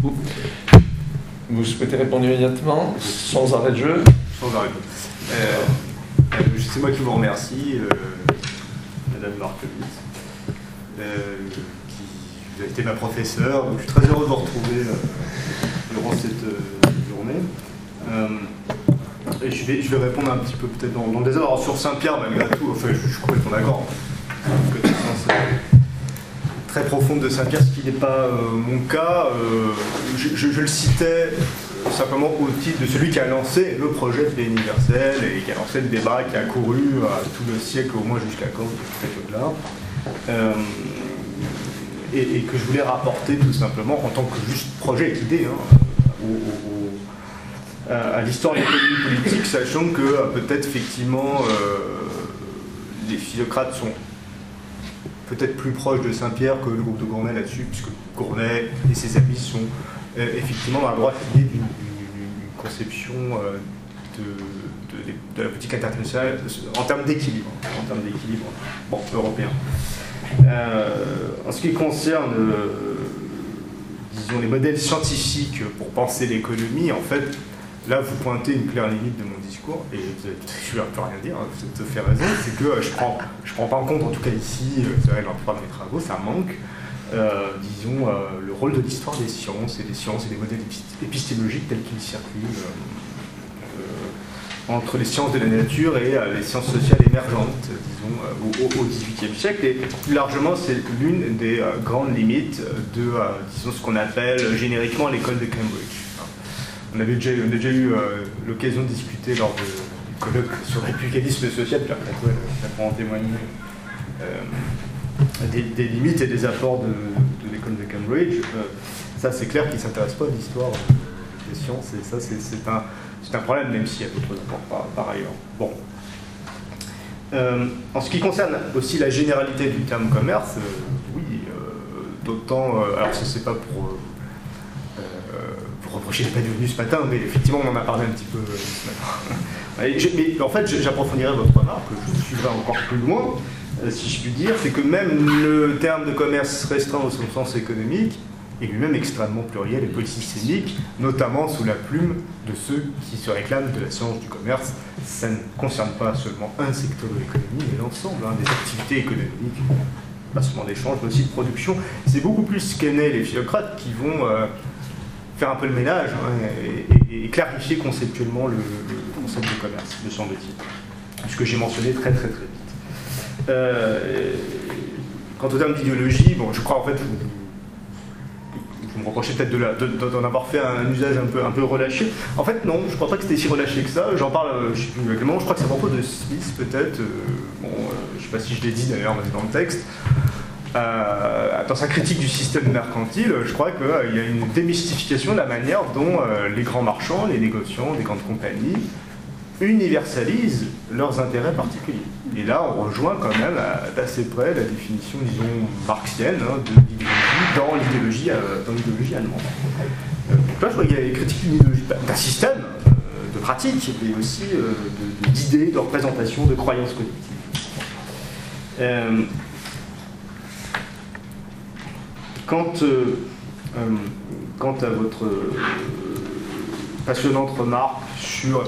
Vous souhaitez répondre immédiatement, sans arrêt de jeu? Sans arrêt de jeu. C'est moi qui vous remercie, Madame Markovitz, qui vous a été ma professeure. Donc je suis très heureux de vous retrouver durant cette journée. Et je vais répondre un petit peu peut-être dans le désordre. Alors, sur Saint-Pierre, malgré tout, enfin, je suis complètement d'accord. Une connaissance très profonde de Saint-Pierre, ce qui n'est pas mon cas. Je le citais simplement au titre de celui qui a lancé le projet de paix universel et qui a lancé le débat qui a couru tout le siècle, au moins jusqu'à Kant, peut-être au-delà. Et que je voulais rapporter tout simplement en tant que juste projet et idée à l'histoire de l'économie politique, sachant que peut-être effectivement les philocrates sont peut-être plus proches de Saint-Pierre que le groupe de Gournay là-dessus, puisque Gournay et ses amis sont effectivement dans la droite lignée d'une conception de la politique internationale en termes d'équilibre, européen. En ce qui concerne disons, les modèles scientifiques pour penser l'économie, en fait, là, vous pointez une claire limite de mon discours, et je ne peux rien dire, vous avez tout à fait raison, c'est que je prends pas en compte, en tout cas ici, c'est vrai, dans la plupart de mes travaux, ça manque, disons, le rôle de l'histoire des sciences et des modèles épistémologiques tels qu'ils circulent entre les sciences de la nature et les sciences sociales émergentes, disons, au XVIIIe siècle. Et plus largement, c'est l'une des grandes limites de, disons, ce qu'on appelle génériquement l'école de Cambridge. On a déjà eu l'occasion de discuter lors du colloque sur le républicanisme social, Pierre Clatouel, ça pourra en témoigner, des limites et des apports de l'école de Cambridge. Ça, c'est clair qu'il ne s'intéresse pas à l'histoire des sciences, et ça, c'est un problème, même s'il y a d'autres apports par ailleurs. Bon. En ce qui concerne aussi la généralité du terme commerce, oui, d'autant, alors ça c'est pas pour reprocher d'être pas devenu ce matin, mais effectivement on en a parlé un petit peu ce matin. Mais en fait j'approfondirai votre remarque, je suivrai encore plus loin, si je puis dire, c'est que même le terme de commerce restreint au sens économique est lui-même extrêmement pluriel et polysystémique, notamment sous la plume de ceux qui se réclament de la science du commerce. Ça ne concerne pas seulement un secteur de l'économie, mais l'ensemble des activités économiques, pas seulement d'échange, mais aussi de production. C'est beaucoup plus qu'aimer les philocrates qui vont faire un peu le ménage et clarifier conceptuellement le concept de commerce, me semble-t-il. Ce que j'ai mentionné très très vite. Quant au terme d'idéologie, bon, je crois en fait, vous me reprochez peut-être d'en avoir fait un usage un peu relâché. En fait, non, je ne crois pas que c'était si relâché que ça. J'en parle, je ne sais plus exactement, je crois que c'est à propos de Smith, peut-être. Je ne sais pas si je l'ai dit d'ailleurs, mais dans le texte. Dans sa critique du système mercantile, je crois qu'il y a une démystification de la manière dont les grands marchands, les négociants, les grandes compagnies universalisent leurs intérêts particuliers. Et là, on rejoint quand même d'assez près la définition, disons, marxienne de l'idéologie dans l'idéologie allemande. Donc là, je crois qu'il y a les critiques d'un système, de pratique, mais aussi d'idées, de représentations, de croyances collectives. Quant à votre passionnante remarque sur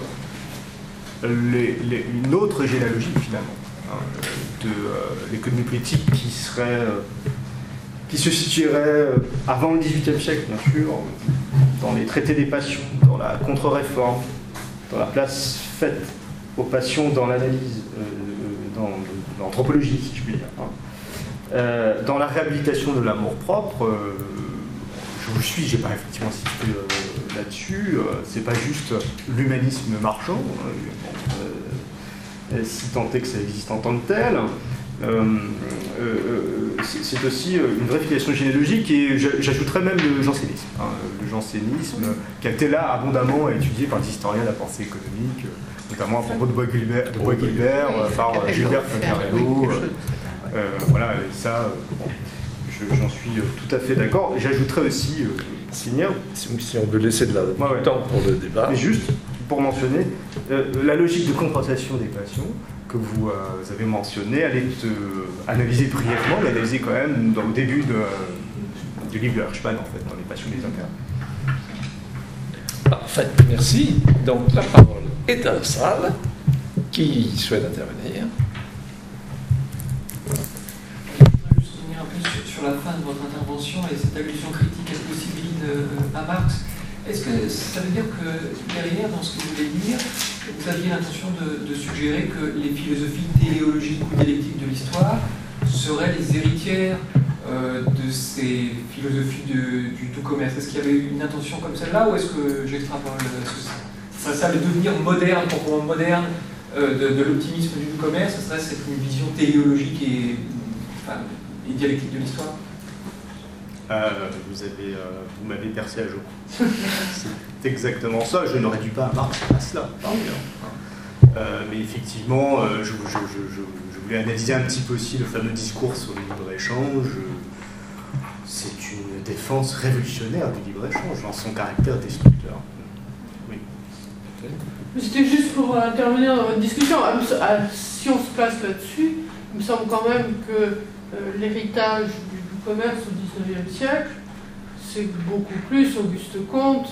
une autre généalogie, finalement, de l'économie politique qui se situerait avant le XVIIIe siècle, bien sûr, dans les traités des passions, dans la contre-réforme, dans la place faite aux passions dans l'analyse, dans l'anthropologie, si je puis dire, dans la réhabilitation de l'amour-propre, je vous suis, j'ai pas effectivement insisté là-dessus, c'est pas juste l'humanisme marchand, si tant est que ça existe en tant que tel, c'est aussi une vraie filiation généalogique et j'ajouterais même le jansénisme. Le jansénisme qui a été là abondamment étudié par les historiens de la pensée économique, notamment à propos de Bois-Guilbert, par Gilbert Fontarello. Voilà, et ça, j'en suis tout à fait d'accord. J'ajouterais aussi, si on veut laisser de la temps pour le débat. Mais juste pour mentionner, la logique de compensation des passions que vous avez mentionnée, elle est analysée brièvement, mais analysée quand même au début du livre de Hirschman, en fait, dans les passions des intérêts. Parfait, merci. Donc la parole est à la salle. Qui souhaite intervenir? Je voudrais juste revenir un peu sur la fin de votre intervention et cette allusion critique à possible à Marx. Est-ce que ça veut dire que derrière, dans ce que vous voulez dire, vous aviez l'intention de suggérer que les philosophies téléologiques ou dialectiques de l'histoire seraient les héritières de ces philosophies du tout commerce? Est-ce qu'il y avait une intention comme celle-là, ou est-ce que j'extrapole? Ça serait le devenir moderne, proprement moderne, de l'optimisme du tout commerce? Ça serait une vision téléologique et dialectique de l'histoire? Vous m'avez percé à jour. C'est exactement ça. Je ne réduis pas à Marx à cela, par ailleurs. Mais effectivement, je voulais analyser un petit peu aussi le fameux discours sur le libre-échange. C'est une défense révolutionnaire du libre-échange dans son caractère destructeur. Oui. C'était juste pour intervenir dans votre discussion. Si on se place là-dessus, il me semble quand même que l'héritage du commerce au XIXe siècle, c'est beaucoup plus Auguste Comte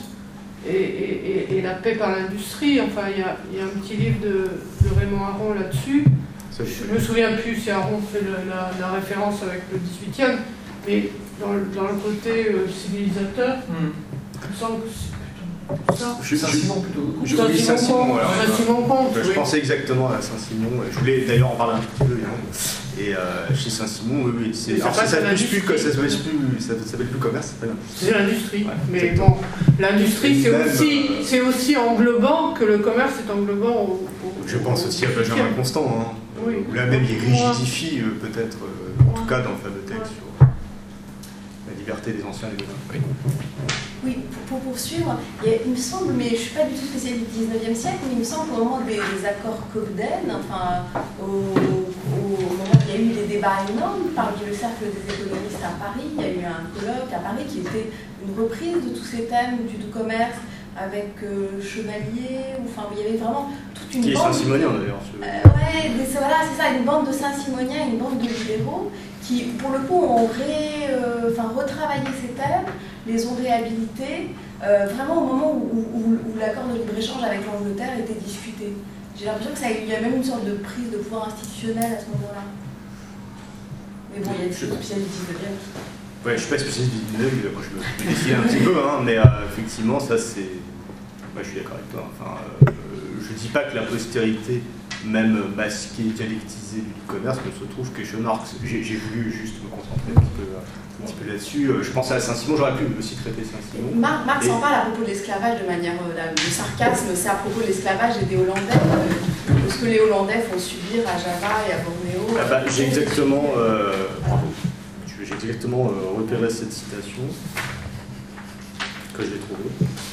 et la paix par l'industrie. Enfin, il y a un petit livre de Raymond Aron là-dessus. Je me souviens plus si Aron fait la référence avec le XVIIIe, mais dans le côté civilisateur, il me semble que c'est plutôt ça. Saint-Simon plutôt. Saint-Simon, je pensais exactement à Saint-Simon. Je voulais d'ailleurs en parler un petit peu. Et chez Saint-Simon, oui, c'est. Alors ça s'appelle plus commerce, c'est l'industrie. Ouais, mais bon, l'industrie c'est aussi englobant que le commerce est englobant je pense aussi à Benjamin Constant, hein. Oui. Où là même il rigidifie peut-être, en tout cas dans le fameux texte sur la liberté des anciens et des modernes. Oui, pour poursuivre, il me semble, mais je ne suis pas du tout spécialiste du 19e siècle, mais il me semble qu'au moment des accords Cobden, enfin, au moment où il y a eu des débats énormes parmi le cercle des économistes à Paris, il y a eu un colloque à Paris qui était une reprise de tous ces thèmes du commerce avec Chevalier, enfin, il y avait vraiment toute une bande. Qui est Saint-Simonien d'ailleurs. Voilà, c'est ça, une bande de Saint-Simoniens, une bande de libéraux qui, pour le coup, ont retravaillé ces thèmes, les ont réhabilités, vraiment au moment où l'accord de libre-échange avec l'Angleterre était discuté. J'ai l'impression qu'il y a même une sorte de prise de pouvoir institutionnel à ce moment-là. Mais bon, il y a des spécialistes du 19e. Ouais, je ne suis pas spécialiste du 19e, moi je me défie un petit peu, mais effectivement, ça c'est. Moi je suis d'accord avec toi. Enfin, je ne dis pas que la postérité, même masquée, dialectisée du commerce, ne se trouve que chez Marx. J'ai voulu juste me concentrer un petit peu là-dessus. Je pensais à Saint-Simon, j'aurais pu aussi traiter Saint-Simon. Marx en parle à propos de l'esclavage de manière de sarcasme, c'est à propos de l'esclavage et des Hollandais, de ce que les Hollandais font subir à Java et à Bornéo. J'ai exactement, j'ai exactement repéré cette citation que j'ai trouvée.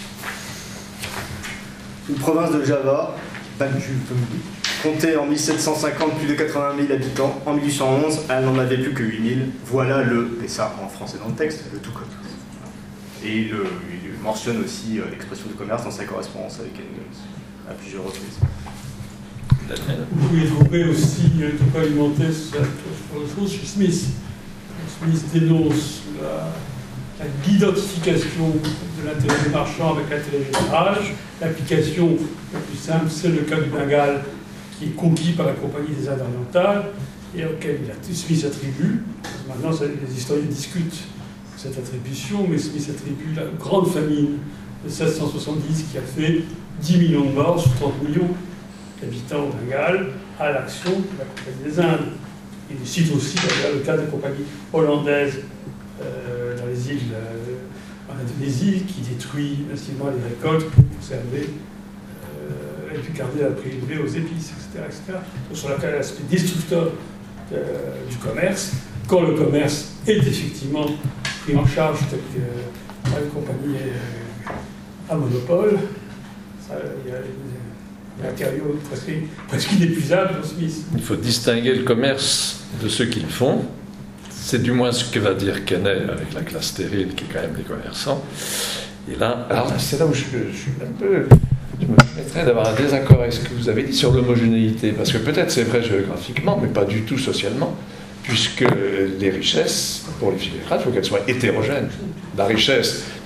Une province de Java, Bantu, comptait en 1750 plus de 80 000 habitants. En 1811, elle n'en avait plus que 8 000. Voilà et ça en français dans le texte, le tout commerce. Et il mentionne aussi l'expression du commerce dans sa correspondance avec Engels à plusieurs reprises. Vous pouvez trouver aussi, de quoi alimenter cette chose chez Smith. Smith dénonce l'identification de l'intérêt des marchands avec l'intérêt général. L'application la plus simple, c'est le cas du Bengale, qui est conquis par la Compagnie des Indes orientales et auquel Smith attribue. Maintenant, les historiens discutent cette attribution, mais Smith attribue la grande famine de 1770 qui a fait 10 millions de morts sur 30 millions d'habitants au Bengale à l'action de la Compagnie des Indes. Il cite aussi d'ailleurs le cas de la compagnie hollandaise dans les îles en Indonésie qui détruit massivement les récoltes pour conserver et puis garder un prix élevé aux épices, etc. Donc sur l'aspect destructeur du commerce, quand le commerce est effectivement pris en charge par une compagnie à monopole, il y a un matériau presque inépuisable dans Smith. Il faut distinguer le commerce de ceux qui le font. C'est du moins ce que va dire Quesnay avec la classe stérile, qui est quand même des commerçants. Et là, alors là, c'est là où je suis un peu... Je me permettrais d'avoir un désaccord avec ce que vous avez dit sur l'homogénéité, parce que peut-être c'est vrai géographiquement, mais pas du tout socialement, puisque les richesses, pour les philosophes, il faut qu'elles soient hétérogènes. La richesse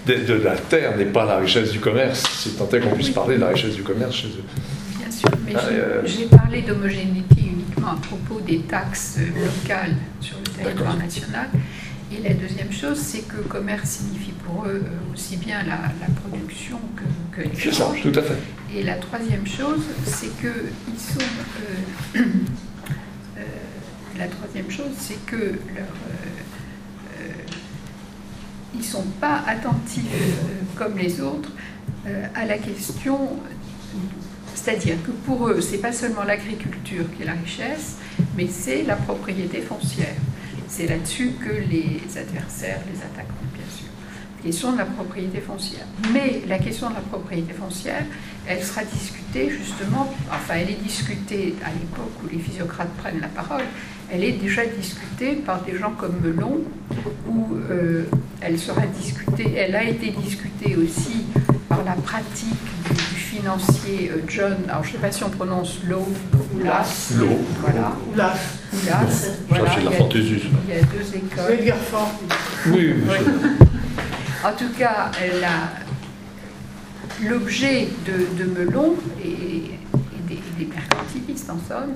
de la terre n'est pas la richesse du commerce, si tant est qu'on puisse parler de la richesse du commerce chez eux. Bien sûr, mais j'ai parlé d'homogénéité uniquement à propos des taxes locales sur le territoire national. Et la deuxième chose, c'est que commerce signifie pour eux aussi bien la production que l'échange. C'est ça, tout à fait. Et la troisième chose, c'est qu'ils sont... la troisième chose, c'est que ils ne sont pas attentifs comme les autres à la question, c'est-à-dire que pour eux, ce n'est pas seulement l'agriculture qui est la richesse, mais c'est la propriété foncière. C'est là-dessus que les adversaires les attaqueront, bien sûr. La question de la propriété foncière. Mais la question de la propriété foncière, elle sera discutée justement, enfin elle est discutée à l'époque où les physiocrates prennent la parole, elle est déjà discutée par des gens comme Melon, où elle sera discutée, elle a été discutée aussi par la pratique du financier John, alors je ne sais pas si on prononce Law ou Lass. Law. Voilà. Lass. Voilà. Ça, c'est de la fantaisie. Il y a deux écoles. Edgar Faure. Oui. En tout cas, l'objet de Melon et des mercantilistes, en somme,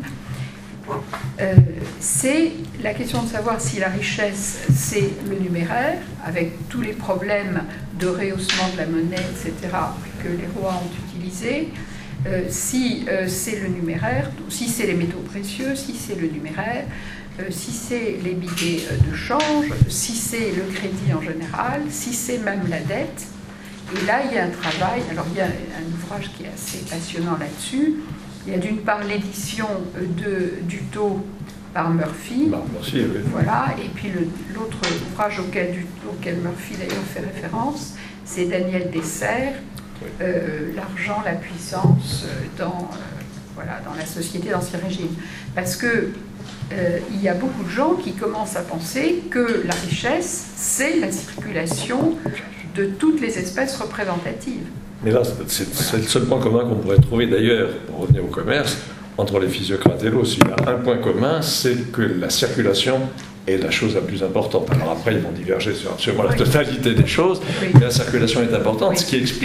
c'est la question de savoir si la richesse, c'est le numéraire, avec tous les problèmes de rehaussement de la monnaie, etc., que les rois ont utilisés, si c'est le numéraire, si c'est les métaux précieux, si c'est le numéraire, si c'est les billets de change, si c'est le crédit en général, si c'est même la dette. Et là, il y a un travail, alors il y a un ouvrage qui est assez passionnant là-dessus. Il y a d'une part l'édition du taux par Murphy. Merci, oui. Voilà, et puis l'autre ouvrage auquel Murphy d'ailleurs fait référence, c'est Daniel Dessert, oui. L'argent, la puissance dans la société d'Ancien Régime. Parce que il y a beaucoup de gens qui commencent à penser que la richesse, c'est la circulation de toutes les espèces représentatives. Mais là, c'est le seul point commun qu'on pourrait trouver d'ailleurs, pour revenir au commerce, entre les physiocrates et l'autre. Il y a un point commun, c'est que la circulation est la chose la plus importante. Alors après, ils vont diverger sur absolument la totalité des choses, mais la circulation est importante, ce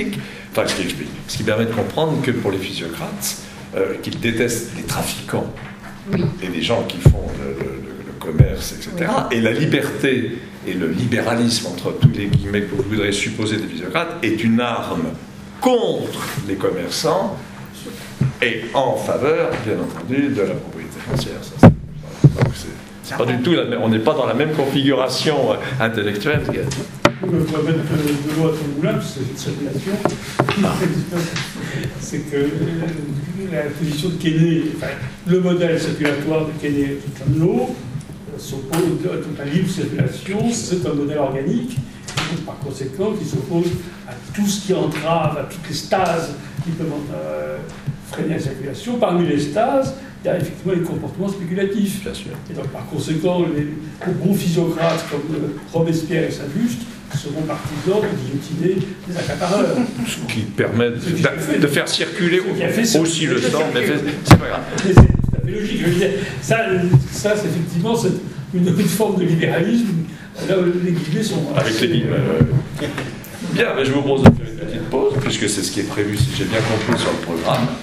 qui permet de comprendre que pour les physiocrates, qu'ils détestent les trafiquants et les gens qui font le commerce, etc., et la liberté et le libéralisme, entre tous les guillemets que vous voudrez supposer des physiocrates, est une arme contre les commerçants et en faveur, bien entendu, de la propriété foncière. C'est pas du tout on n'est pas dans la même configuration intellectuelle. On va mettre de l'eau à ton moulin, c'est cette relation. C'est que la position de Kenney, enfin, le modèle circulatoire de Kenney de l'eau s'oppose à la libre circulation, c'est un modèle organique, par conséquent, qui s'oppose à tout ce qui entrave, à toutes les stases qui peuvent freiner la circulation. Parmi les stases, il y a effectivement les comportements spéculatifs. Bien sûr. Et donc, par conséquent, les bons physiocrates comme Robespierre et Saint-Just seront partisans de guillotiner les accapareurs. Ce qui permet de faire circuler aussi le sang, mais c'est pas grave. C'est tout à fait logique. Je veux dire, ça c'est effectivement une forme de libéralisme. Là, les guillemets sont... Avec les guillemets. Bien, mais je vous propose de faire une petite pause, puisque c'est ce qui est prévu, si j'ai bien compris, sur le programme.